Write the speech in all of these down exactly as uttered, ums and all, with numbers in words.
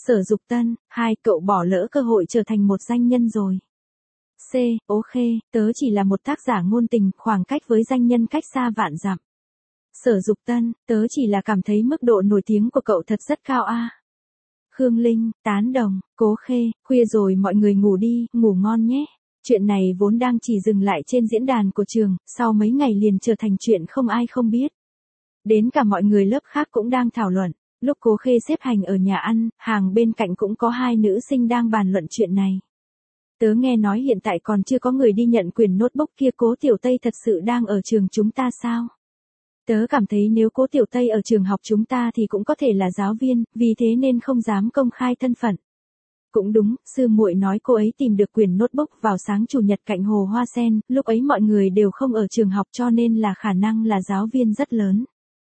Sở Dục Tân, hai, cậu bỏ lỡ cơ hội trở thành một danh nhân rồi. C, Ố Khê, tớ chỉ là một tác giả ngôn tình, khoảng cách với danh nhân cách xa vạn dặm. Sở Dục Tân, tớ chỉ là cảm thấy mức độ nổi tiếng của cậu thật rất cao a. Khương Linh, tán đồng. Cố Khê, khuya rồi mọi người ngủ đi, ngủ ngon nhé. Chuyện này vốn đang chỉ dừng lại trên diễn đàn của trường, sau mấy ngày liền trở thành chuyện không ai không biết. Đến cả mọi người lớp khác cũng đang thảo luận. Lúc Cố Khê xếp hành ở nhà ăn, hàng bên cạnh cũng có hai nữ sinh đang bàn luận chuyện này. Tớ nghe nói hiện tại còn chưa có người đi nhận quyền notebook kia, Cố Tiểu Tây thật sự đang ở trường chúng ta sao? Tớ cảm thấy nếu Cố Tiểu Tây ở trường học chúng ta thì cũng có thể là giáo viên, vì thế nên không dám công khai thân phận. Cũng đúng, sư muội nói cô ấy tìm được quyền notebook vào sáng chủ nhật cạnh hồ hoa sen, lúc ấy mọi người đều không ở trường học cho nên là khả năng là giáo viên rất lớn.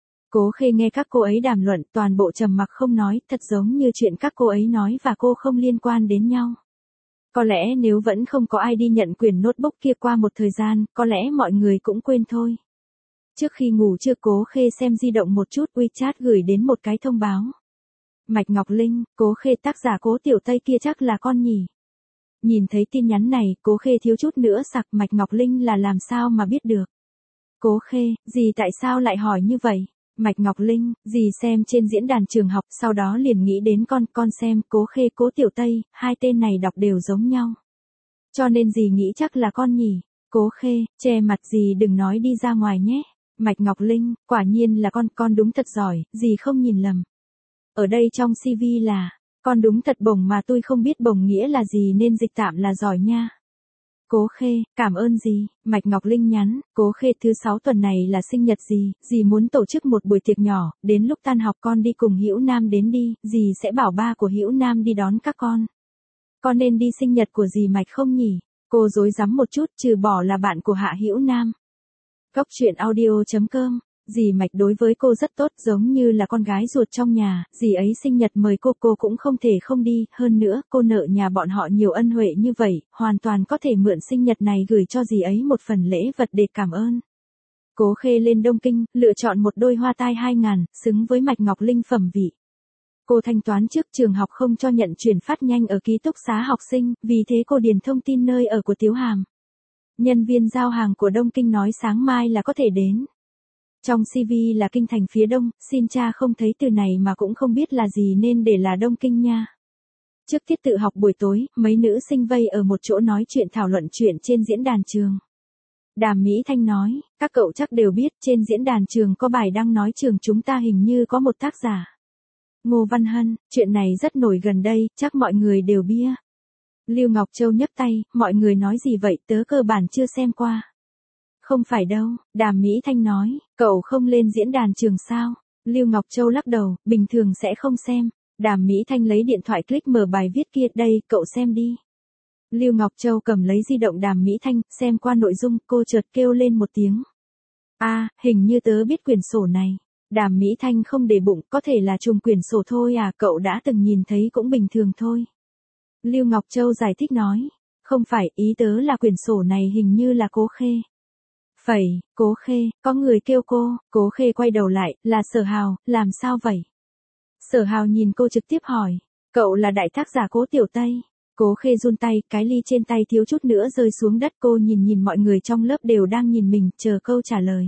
Cố Khê nghe các cô ấy đàm luận, toàn bộ trầm mặc không nói, thật giống như chuyện các cô ấy nói và cô không liên quan đến nhau. Có lẽ nếu vẫn không có ai đi nhận quyền notebook kia qua một thời gian, có lẽ mọi người cũng quên thôi. Trước khi ngủ trưa Cố Khê xem di động một chút, WeChat gửi đến một cái thông báo. Mạch Ngọc Linh, Cố Khê tác giả Cố Tiểu Tây kia chắc là con nhỉ. Nhìn thấy tin nhắn này, Cố Khê thiếu chút nữa sặc, Mạch Ngọc Linh là làm sao mà biết được. Cố Khê, dì tại sao lại hỏi như vậy? Mạch Ngọc Linh, dì xem trên diễn đàn trường học, sau đó liền nghĩ đến con, con xem, Cố Khê Cố Tiểu Tây, hai tên này đọc đều giống nhau. Cho nên dì nghĩ chắc là con nhỉ. Cố Khê, che mặt dì đừng nói đi ra ngoài nhé. Mạch Ngọc Linh, quả nhiên là con, con đúng thật giỏi, dì không nhìn lầm. Ở đây trong xê vê là, con đúng thật bổng mà tôi không biết bổng nghĩa là gì nên dịch tạm là giỏi nha. Cố Khê, cảm ơn dì. Mạch Ngọc Linh nhắn, Cố Khê thứ sáu tuần này là sinh nhật dì, dì muốn tổ chức một buổi tiệc nhỏ, đến lúc tan học con đi cùng Hữu Nam đến đi, dì sẽ bảo ba của Hữu Nam đi đón các con. Con nên đi sinh nhật của dì Mạch không nhỉ? Cô rối rắm một chút, trừ bỏ là bạn của Hạ Hữu Nam. Góc truyện audio chấm com. Dì Mạch đối với cô rất tốt, giống như là con gái ruột trong nhà, dì ấy sinh nhật mời cô cô cũng không thể không đi, hơn nữa cô nợ nhà bọn họ nhiều ân huệ như vậy, hoàn toàn có thể mượn sinh nhật này gửi cho dì ấy một phần lễ vật để cảm ơn. Cố Khê lên Đông Kinh, lựa chọn một đôi hoa tai hai ngàn, xứng với Mạch Ngọc Linh phẩm vị. Cô thanh toán trước, trường học không cho nhận chuyển phát nhanh ở ký túc xá học sinh, vì thế cô điền thông tin nơi ở của Tiếu Hàm. Nhân viên giao hàng của Đông Kinh nói sáng mai là có thể đến. Trong xê vê là Kinh Thành phía Đông, xin cha không thấy từ này mà cũng không biết là gì nên để là Đông Kinh nha. Trước tiết tự học buổi tối, mấy nữ sinh vây ở một chỗ nói chuyện thảo luận chuyện trên diễn đàn trường. Đàm Mỹ Thanh nói, các cậu chắc đều biết trên diễn đàn trường có bài đăng nói trường chúng ta hình như có một tác giả. Ngô Văn Hân, chuyện này rất nổi gần đây, chắc mọi người đều biết. Lưu Ngọc Châu nhấc tay, mọi người nói gì vậy, tớ cơ bản chưa xem qua. Không phải đâu, Đàm Mỹ Thanh nói, cậu không lên diễn đàn trường sao? Lưu Ngọc Châu lắc đầu, bình thường sẽ không xem. Đàm Mỹ Thanh lấy điện thoại click mở bài viết kia, đây, cậu xem đi. Lưu Ngọc Châu cầm lấy di động Đàm Mỹ Thanh, xem qua nội dung, cô chợt kêu lên một tiếng. A, à, hình như tớ biết quyển sổ này. Đàm Mỹ Thanh không để bụng, có thể là trùng quyển sổ thôi à, cậu đã từng nhìn thấy cũng bình thường thôi. Lưu Ngọc Châu giải thích nói, không phải, ý tớ là quyển sổ này hình như là Cố Khê. Phẩy, Cố Khê, có người kêu cô, Cố Khê quay đầu lại, là Sở Hào, làm sao vậy? Sở Hào nhìn cô trực tiếp hỏi, cậu là đại tác giả Cố Tiểu Tây. Cố Khê run tay, cái ly trên tay thiếu chút nữa rơi xuống đất, cô nhìn nhìn mọi người trong lớp đều đang nhìn mình, chờ câu trả lời.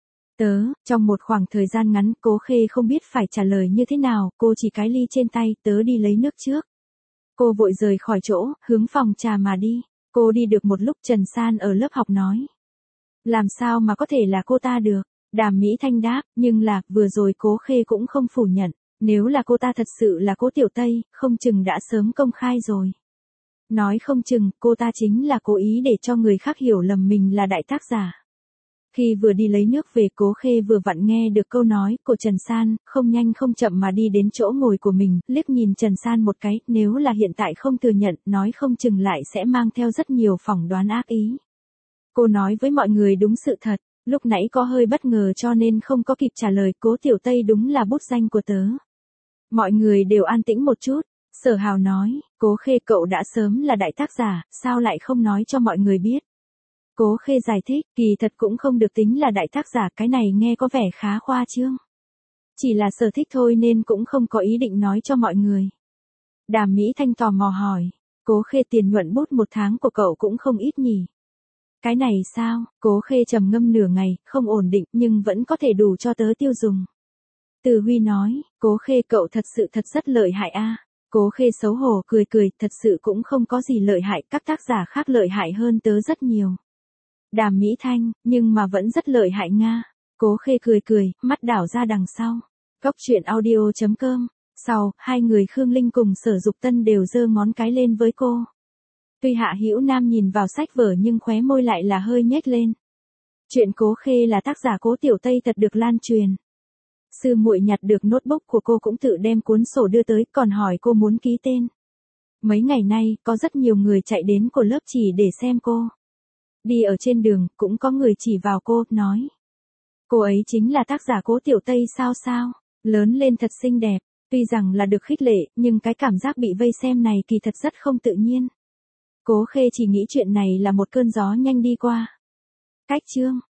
Tớ, trong một khoảng thời gian ngắn, Cố Khê không biết phải trả lời như thế nào, cô chỉ cái ly trên tay, tớ đi lấy nước trước. Cô vội rời khỏi chỗ, hướng phòng trà mà đi. Cô đi được một lúc, Trần San ở lớp học nói. Làm sao mà có thể là cô ta được? Đàm Mỹ Thanh đáp, nhưng là, vừa rồi Cố Khê cũng không phủ nhận. Nếu là cô ta thật sự là Cố Tiểu Tây, không chừng đã sớm công khai rồi. Nói không chừng, cô ta chính là cố ý để cho người khác hiểu lầm mình là đại tác giả. Khi vừa đi lấy nước về, Cố Khê vừa vặn nghe được câu nói của Trần San, không nhanh không chậm mà đi đến chỗ ngồi của mình, liếc nhìn Trần San một cái, nếu là hiện tại không thừa nhận, nói không chừng lại sẽ mang theo rất nhiều phỏng đoán ác ý. Cô nói với mọi người đúng sự thật, lúc nãy có hơi bất ngờ cho nên không có kịp trả lời, Cố Tiểu Tây đúng là bút danh của tớ. Mọi người đều an tĩnh một chút, Sở Hào nói, Cố Khê cậu đã sớm là đại tác giả, sao lại không nói cho mọi người biết? Cố Khê giải thích, kỳ thật cũng không được tính là đại tác giả, cái này nghe có vẻ khá khoa trương. Chỉ là sở thích thôi nên cũng không có ý định nói cho mọi người. Đàm Mỹ Thanh tò mò hỏi. Cố Khê tiền nhuận bút một tháng của cậu cũng không ít nhỉ. Cái này sao? Cố Khê trầm ngâm nửa ngày, không ổn định nhưng vẫn có thể đủ cho tớ tiêu dùng. Từ Huy nói, Cố Khê cậu thật sự thật rất lợi hại a. Cố Khê xấu hổ cười cười, thật sự cũng không có gì lợi hại, các tác giả khác lợi hại hơn tớ rất nhiều. Đàm Mỹ Thanh, nhưng mà vẫn rất lợi hại nga. Cố Khê cười cười, mắt đảo ra đằng sau. Cốc truyện audio chấm com. Sau, hai người Khương Linh cùng Sở Dục Tân đều giơ ngón cái lên với cô. Tuy Hạ Hữu Nam nhìn vào sách vở nhưng khóe môi lại là hơi nhếch lên. Chuyện Cố Khê là tác giả Cố Tiểu Tây thật được lan truyền. Sư muội nhặt được notebook của cô cũng tự đem cuốn sổ đưa tới, còn hỏi cô muốn ký tên. Mấy ngày nay, có rất nhiều người chạy đến của lớp chỉ để xem cô. Đi ở trên đường, cũng có người chỉ vào cô, nói. Cô ấy chính là tác giả Cố Tiểu Tây sao sao, lớn lên thật xinh đẹp, tuy rằng là được khích lệ, nhưng cái cảm giác bị vây xem này kỳ thật rất không tự nhiên. Cố Khê chỉ nghĩ chuyện này là một cơn gió nhanh đi qua. Cách chương